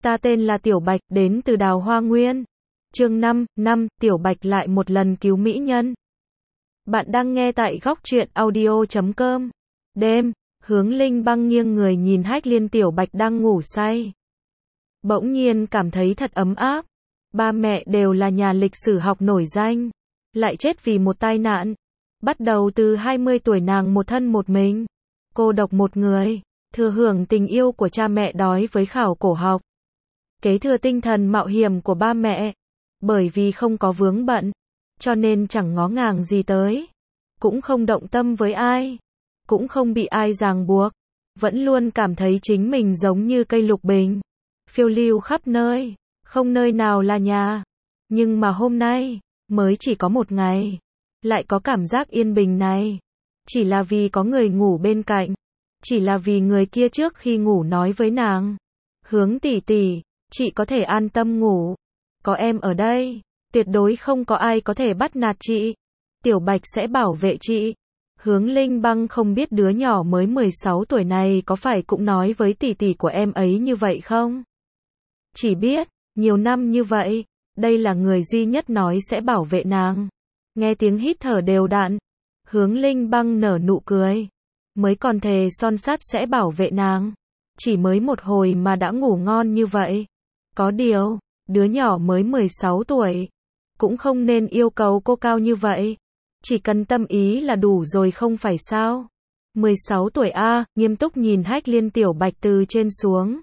Ta tên là Tiểu Bạch, đến từ Đào Hoa Nguyên. Chương 5, Tiểu Bạch lại một lần cứu mỹ nhân. Bạn đang nghe tại góc truyện audio.com. Đêm, Hướng Linh băng nghiêng người nhìn Hách Liên Tiểu Bạch đang ngủ say. Bỗng nhiên cảm thấy thật ấm áp. Ba mẹ đều là nhà lịch sử học nổi danh, lại chết vì một tai nạn. Bắt đầu từ 20 tuổi nàng một thân một mình, cô độc một người, thừa hưởng tình yêu của cha mẹ đói với khảo cổ học. Kế thừa tinh thần mạo hiểm của ba mẹ. Bởi vì không có vướng bận, cho nên chẳng ngó ngàng gì tới, cũng không động tâm với ai, cũng không bị ai ràng buộc, vẫn luôn cảm thấy chính mình giống như cây lục bình, phiêu lưu khắp nơi, không nơi nào là nhà. Nhưng mà hôm nay, mới chỉ có một ngày, lại có cảm giác yên bình này. Chỉ là vì có người ngủ bên cạnh, chỉ là vì người kia trước khi ngủ nói với nàng: Hướng tỷ tỷ, chị có thể an tâm ngủ. Có em ở đây, tuyệt đối không có ai có thể bắt nạt chị. Tiểu Bạch sẽ bảo vệ chị. Hướng Linh băng không biết đứa nhỏ mới 16 tuổi này có phải cũng nói với tỷ tỷ của em ấy như vậy không? Chỉ biết, nhiều năm như vậy, đây là người duy nhất nói sẽ bảo vệ nàng. Nghe tiếng hít thở đều đặn, Hướng Linh băng nở nụ cười. Mới còn thề son sắt sẽ bảo vệ nàng. Chỉ mới một hồi mà đã ngủ ngon như vậy. Có điều, đứa nhỏ mới 16 tuổi, cũng không nên yêu cầu cô cao như vậy. Chỉ cần tâm ý là đủ rồi không phải sao? 16 tuổi a, nghiêm túc nhìn Hách Liên Tiểu Bạch từ trên xuống.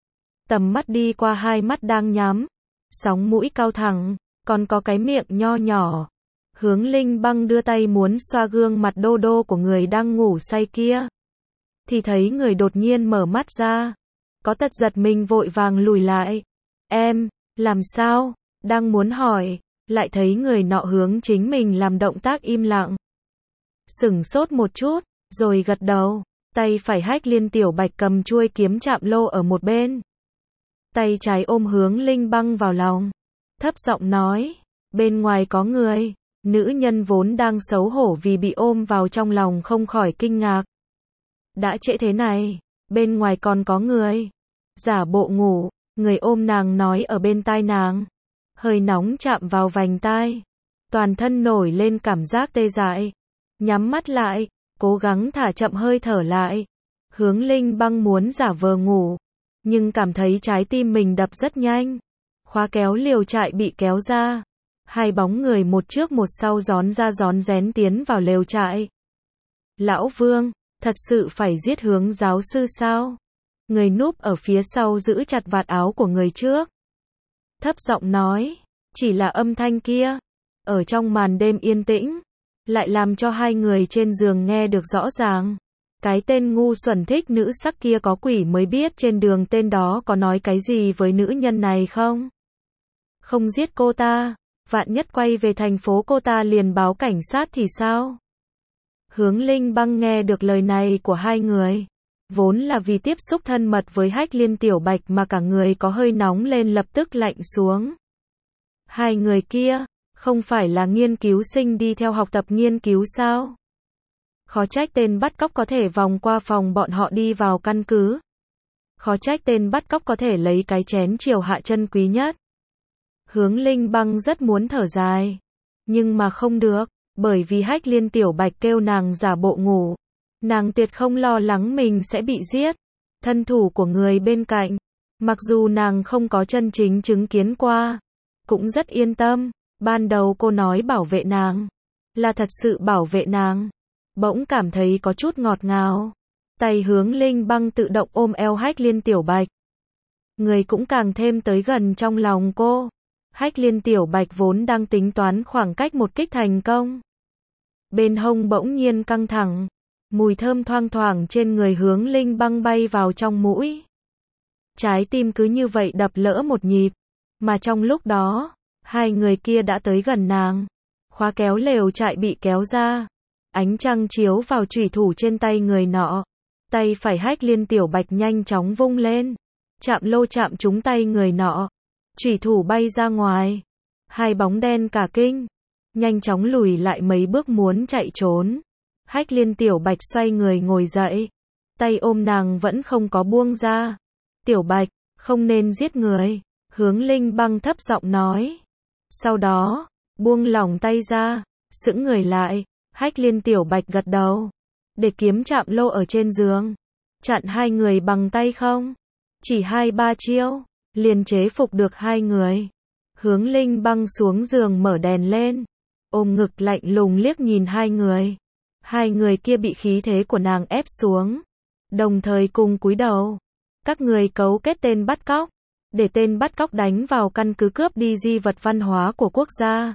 Tầm mắt đi qua hai mắt đang nhắm, sóng mũi cao thẳng, còn có cái miệng nho nhỏ. Hướng Linh băng đưa tay muốn xoa gương mặt đô đô của người đang ngủ say kia. Thì thấy người đột nhiên mở mắt ra. Có tật giật mình vội vàng lùi lại. Em, làm sao? Đang muốn hỏi, lại thấy người nọ hướng chính mình làm động tác im lặng. Sửng sốt một chút, rồi gật đầu. Tay phải Hách Liên Tiểu Bạch cầm chuôi kiếm chạm lô ở một bên. Tay trái ôm Hướng Linh băng vào lòng. Thấp giọng nói, bên ngoài có người. Nữ nhân vốn đang xấu hổ vì bị ôm vào trong lòng không khỏi kinh ngạc. Đã trễ thế này, bên ngoài còn có người. Giả bộ ngủ, người ôm nàng nói ở bên tai nàng. Hơi nóng chạm vào vành tai. Toàn thân nổi lên cảm giác tê dại. Nhắm mắt lại, cố gắng thả chậm hơi thở lại. Hướng Linh băng muốn giả vờ ngủ, nhưng cảm thấy trái tim mình đập rất nhanh. Khóa kéo liều trại bị kéo ra. Hai bóng người một trước một sau rón ra rón rén tiến vào lều trại. Lão Vương, thật sự phải giết Hướng giáo sư sao? Người núp ở phía sau giữ chặt vạt áo của người trước. Thấp giọng nói, chỉ là âm thanh kia, ở trong màn đêm yên tĩnh, lại làm cho hai người trên giường nghe được rõ ràng. Cái tên ngu xuẩn thích nữ sắc kia có quỷ mới biết trên đường tên đó có nói cái gì với nữ nhân này không? Không giết cô ta, vạn nhất quay về thành phố cô ta liền báo cảnh sát thì sao? Hướng Linh băng nghe được lời này của hai người. Vốn là vì tiếp xúc thân mật với Hách Liên Tiểu Bạch mà cả người có hơi nóng lên lập tức lạnh xuống. Hai người kia, không phải là nghiên cứu sinh đi theo học tập nghiên cứu sao? Khó trách tên bắt cóc có thể vòng qua phòng bọn họ đi vào căn cứ. Khó trách tên bắt cóc có thể lấy cái chén triều hạ chân quý nhất. Hướng Linh băng rất muốn thở dài, nhưng mà không được, bởi vì Hách Liên Tiểu Bạch kêu nàng giả bộ ngủ. Nàng tuyệt không lo lắng mình sẽ bị giết. Thân thủ của người bên cạnh, mặc dù nàng không có chân chính chứng kiến qua, cũng rất yên tâm. Ban đầu cô nói bảo vệ nàng, là thật sự bảo vệ nàng. Bỗng cảm thấy có chút ngọt ngào. Tay Hướng Linh băng tự động ôm eo Hách Liên Tiểu Bạch. Người cũng càng thêm tới gần trong lòng cô. Hách Liên Tiểu Bạch vốn đang tính toán khoảng cách một kích thành công. Bên hông bỗng nhiên căng thẳng. Mùi thơm thoang thoảng trên người Hướng Linh băng bay vào trong mũi. Trái tim cứ như vậy đập lỡ một nhịp. Mà trong lúc đó, hai người kia đã tới gần nàng. Khóa kéo lều trại bị kéo ra. Ánh trăng chiếu vào chủy thủ trên tay người nọ. Tay phải Hách Liên Tiểu Bạch nhanh chóng vung lên. Chạm lô chạm trúng tay người nọ. Chủy thủ bay ra ngoài. Hai bóng đen cả kinh. Nhanh chóng lùi lại mấy bước muốn chạy trốn. Hách Liên Tiểu Bạch xoay người ngồi dậy. Tay ôm nàng vẫn không có buông ra. Tiểu Bạch, Không nên giết người. Hướng Linh Băng thấp giọng nói. Sau đó, buông lỏng tay ra, sững người lại. Hách Liên Tiểu Bạch gật đầu. Để kiếm chạm lô ở trên giường. Chặn hai người bằng tay không? Chỉ 2-3 chiêu, liền chế phục được hai người. Hướng Linh Băng xuống giường mở đèn lên. Ôm ngực lạnh lùng liếc nhìn hai người. Hai người kia bị khí thế của nàng ép xuống. Đồng thời cùng cúi đầu. Các người cấu kết tên bắt cóc. Để tên bắt cóc đánh vào căn cứ cướp đi di vật văn hóa của quốc gia.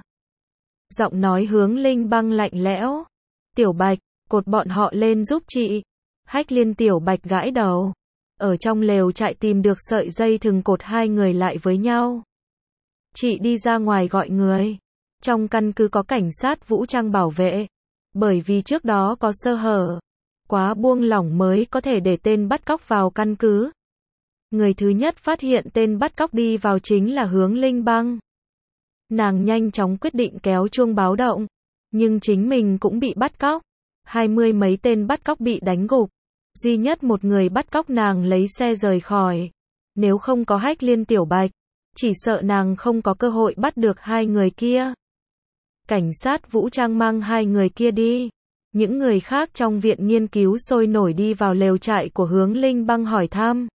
Giọng nói Hướng Linh Băng lạnh lẽo. Tiểu Bạch, cột bọn họ lên giúp chị. Hách Liên Tiểu Bạch gãi đầu. Ở trong lều trại tìm được sợi dây thừng cột hai người lại với nhau. Chị đi ra ngoài gọi người. Trong căn cứ có cảnh sát vũ trang bảo vệ. Bởi vì trước đó có sơ hở. Quá buông lỏng mới có thể để tên bắt cóc vào căn cứ. Người thứ nhất phát hiện tên bắt cóc đi vào chính là Hướng Linh Băng. Nàng nhanh chóng quyết định kéo chuông báo động. Nhưng chính mình cũng bị bắt cóc. 20 mấy tên bắt cóc bị đánh gục. Duy nhất một người bắt cóc nàng lấy xe rời khỏi. Nếu không có Hách Liên Tiểu Bạch, chỉ sợ nàng không có cơ hội bắt được hai người kia. Cảnh sát vũ trang mang hai người kia đi. Những người khác trong viện nghiên cứu sôi nổi đi vào lều trại của Hướng Linh Băng hỏi thăm.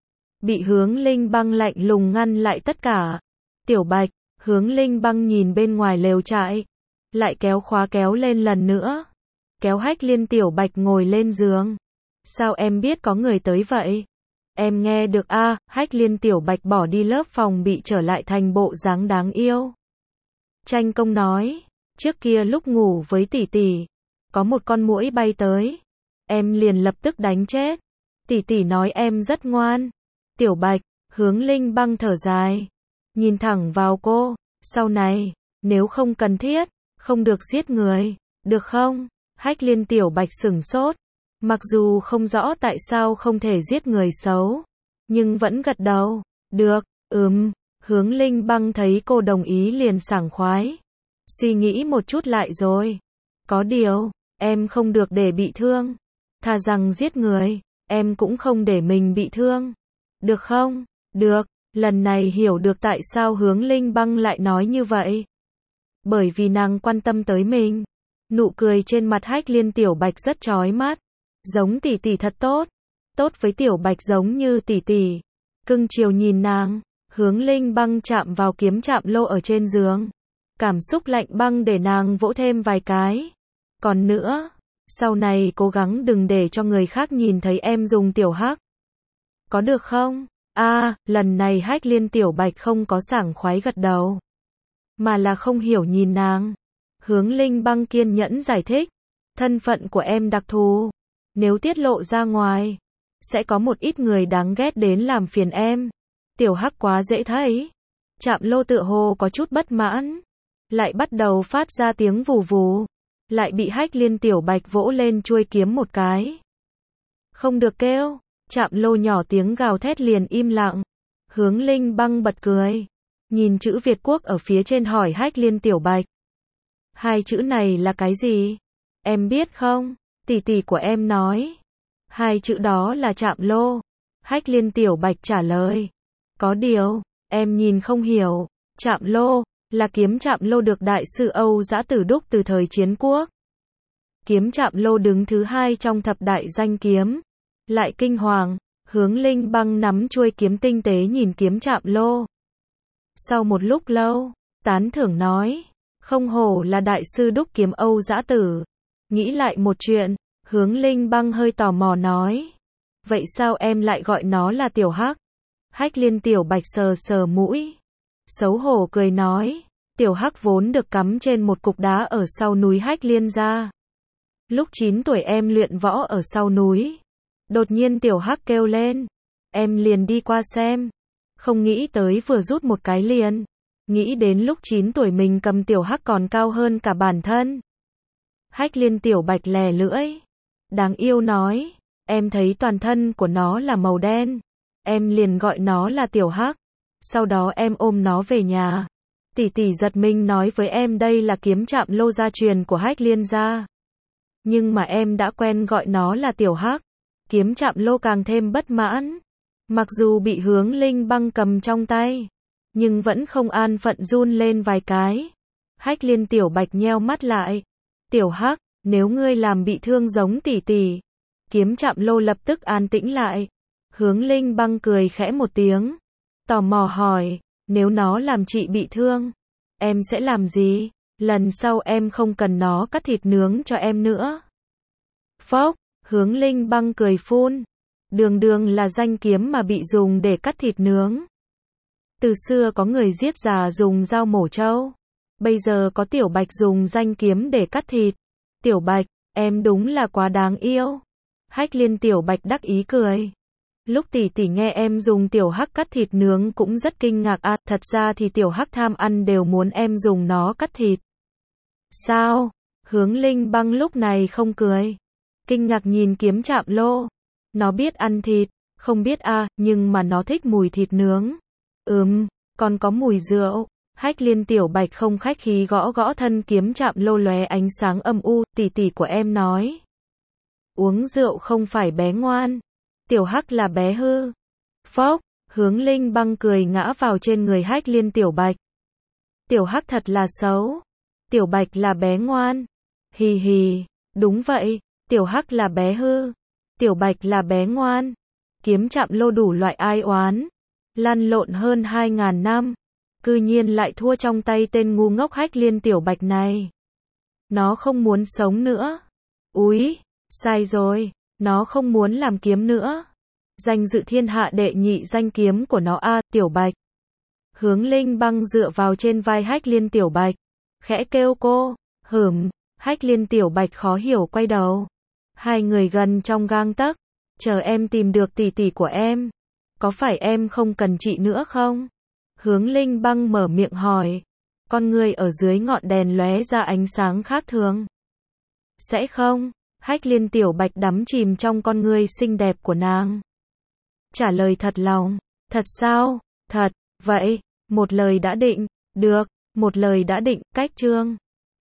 Bị Hướng Linh Băng lạnh lùng ngăn lại tất cả. Tiểu Bạch, Hướng Linh Băng nhìn bên ngoài lều trại. Lại kéo khóa kéo lên lần nữa. Kéo Hách Liên Tiểu Bạch ngồi lên giường. Sao em biết có người tới vậy? Em nghe được a. Hách Liên Tiểu Bạch bỏ đi lớp phòng bị trở lại thành bộ dáng đáng yêu. Tranh Công nói, trước kia lúc ngủ với tỷ tỷ, có một con muỗi bay tới. Em liền lập tức đánh chết. Tỷ tỷ nói em rất ngoan. Tiểu Bạch, Hướng Linh Băng thở dài. Nhìn thẳng vào cô, sau này, nếu không cần thiết, không được giết người, được không? Hách Liên Tiểu Bạch sửng sốt. Mặc dù không rõ tại sao không thể giết người xấu, nhưng vẫn gật đầu. Được, Hướng Linh Băng thấy cô đồng ý liền sảng khoái. Suy nghĩ một chút lại rồi. Có điều, em không được để bị thương. Thà rằng giết người, em cũng không để mình bị thương. Được không? Được, lần này hiểu được tại sao Hướng Linh Băng lại nói như vậy. Bởi vì nàng quan tâm tới mình. Nụ cười trên mặt Hách Liên Tiểu Bạch rất chói mắt. Giống tỷ tỷ thật tốt. Tốt với Tiểu Bạch giống như tỷ tỷ. Cưng chiều nhìn nàng. Hướng Linh Băng chạm vào kiếm chạm lô ở trên giường. Cảm xúc lạnh băng để nàng vỗ thêm vài cái. Còn nữa, sau này cố gắng đừng để cho người khác nhìn thấy em dùng tiểu hắc. Có được không? Lần này Hách Liên Tiểu Bạch không có sảng khoái gật đầu. Mà là không hiểu nhìn nàng. Hướng Linh Băng kiên nhẫn giải thích. Thân phận của em đặc thù. Nếu tiết lộ ra ngoài, sẽ có một ít người đáng ghét đến làm phiền em. Tiểu hắc quá dễ thấy. Chạm lô tựa hồ có chút bất mãn. Lại bắt đầu phát ra tiếng vù vù. Lại bị Hách Liên Tiểu Bạch vỗ lên chuôi kiếm một cái. Không được kêu. Chạm lô nhỏ tiếng gào thét liền im lặng. Hướng Linh Băng bật cười. Nhìn chữ Việt Quốc ở phía trên hỏi Hách Liên Tiểu Bạch. Hai chữ này là cái gì? Em biết không? Tỷ tỷ của em nói. Hai chữ đó là chạm lô. Hách Liên Tiểu Bạch trả lời. Có điều, em nhìn không hiểu. Chạm lô là kiếm chạm lô được đại sư Âu Dã Tử đúc từ thời chiến quốc. Kiếm chạm lô đứng thứ hai trong thập đại danh kiếm. Lại kinh hoàng, Hướng Linh Băng nắm chuôi kiếm tinh tế nhìn kiếm chạm lô. Sau một lúc lâu, tán thưởng nói, không hổ là đại sư đúc kiếm Âu Dã Tử. Nghĩ lại một chuyện, Hướng Linh Băng hơi tò mò nói. Vậy sao em lại gọi nó là tiểu hắc? Hách Liên Tiểu Bạch sờ sờ mũi. Xấu hổ cười nói, tiểu hắc vốn được cắm trên một cục đá ở sau núi Hách Liên gia. Lúc 9 tuổi em luyện võ ở sau núi. Đột nhiên tiểu hắc kêu lên. Em liền đi qua xem. Không nghĩ tới vừa rút một cái liền. Nghĩ đến lúc 9 tuổi mình cầm tiểu hắc còn cao hơn cả bản thân. Hách Liên Tiểu Bạch lè lưỡi. Đáng yêu nói. Em thấy toàn thân của nó là màu đen. Em liền gọi nó là tiểu hắc. Sau đó em ôm nó về nhà. Tỷ tỷ giật mình nói với em đây là kiếm chạm lô gia truyền của Hách Liên gia. Nhưng mà em đã quen gọi nó là tiểu hắc. Kiếm chạm lô càng thêm bất mãn. Mặc dù bị Hướng Linh Băng cầm trong tay, nhưng vẫn không an phận run lên vài cái. Hách Liên Tiểu Bạch nheo mắt lại. Tiểu Hắc, nếu ngươi làm bị thương giống tỷ tỷ. Kiếm Chạm Lô lập tức an tĩnh lại. Hướng Linh Băng cười khẽ một tiếng. Tò mò hỏi, nếu nó làm chị bị thương, em sẽ làm gì? Lần sau em không cần nó cắt thịt nướng cho em nữa. Phốc, Hướng Linh Băng cười phun. Đường đường là danh kiếm mà bị dùng để cắt thịt nướng. Từ xưa có người giết già dùng dao mổ trâu. Bây giờ có Tiểu Bạch dùng danh kiếm để cắt thịt. Tiểu Bạch, em đúng là quá đáng yêu. Hách Liên Tiểu Bạch đắc ý cười. Lúc tỷ tỷ nghe em dùng Tiểu Hắc cắt thịt nướng cũng rất kinh ngạc à, thật ra thì Tiểu Hắc tham ăn đều muốn em dùng nó cắt thịt. Sao? Hướng Linh Băng lúc này không cười. Kinh ngạc nhìn Kiếm Chạm Lô. Nó biết ăn thịt, không biết à, nhưng mà nó thích mùi thịt nướng. Còn có mùi rượu. Hách Liên Tiểu Bạch không khách khí gõ gõ thân Kiếm Chạm Lô lóe ánh sáng âm u, tỷ tỷ của em nói. Uống rượu không phải bé ngoan. Tiểu Hắc là bé hư. Phốc, Hướng Linh Băng cười ngã vào trên người Hách Liên Tiểu Bạch. Tiểu Hắc thật là xấu. Tiểu Bạch là bé ngoan. Hì hì, đúng vậy, Tiểu Hắc là bé hư. Tiểu Bạch là bé ngoan. Kiếm Chạm Lô đủ loại ai oán. Lăn lộn hơn 2000 năm. Cư nhiên lại thua trong tay tên ngu ngốc Hách Liên Tiểu Bạch này. Nó không muốn sống nữa. Úi, sai rồi, nó không muốn làm kiếm nữa. Danh dự thiên hạ đệ nhị danh kiếm của nó a, Tiểu Bạch. Hướng Linh Băng dựa vào trên vai Hách Liên Tiểu Bạch, khẽ kêu cô. Hách Liên Tiểu Bạch khó hiểu quay đầu. Hai người gần trong gang tấc. Chờ em tìm được tỷ tỷ của em, có phải em không cần chị nữa không? Hướng Linh Băng mở miệng hỏi. Con người ở dưới ngọn đèn lóe ra ánh sáng khác thường. Sẽ không? Hách Liên Tiểu Bạch đắm chìm trong con người xinh đẹp của nàng. Trả lời thật lòng. Thật sao? Thật, vậy, một lời đã định. Được, một lời đã định, cách chương.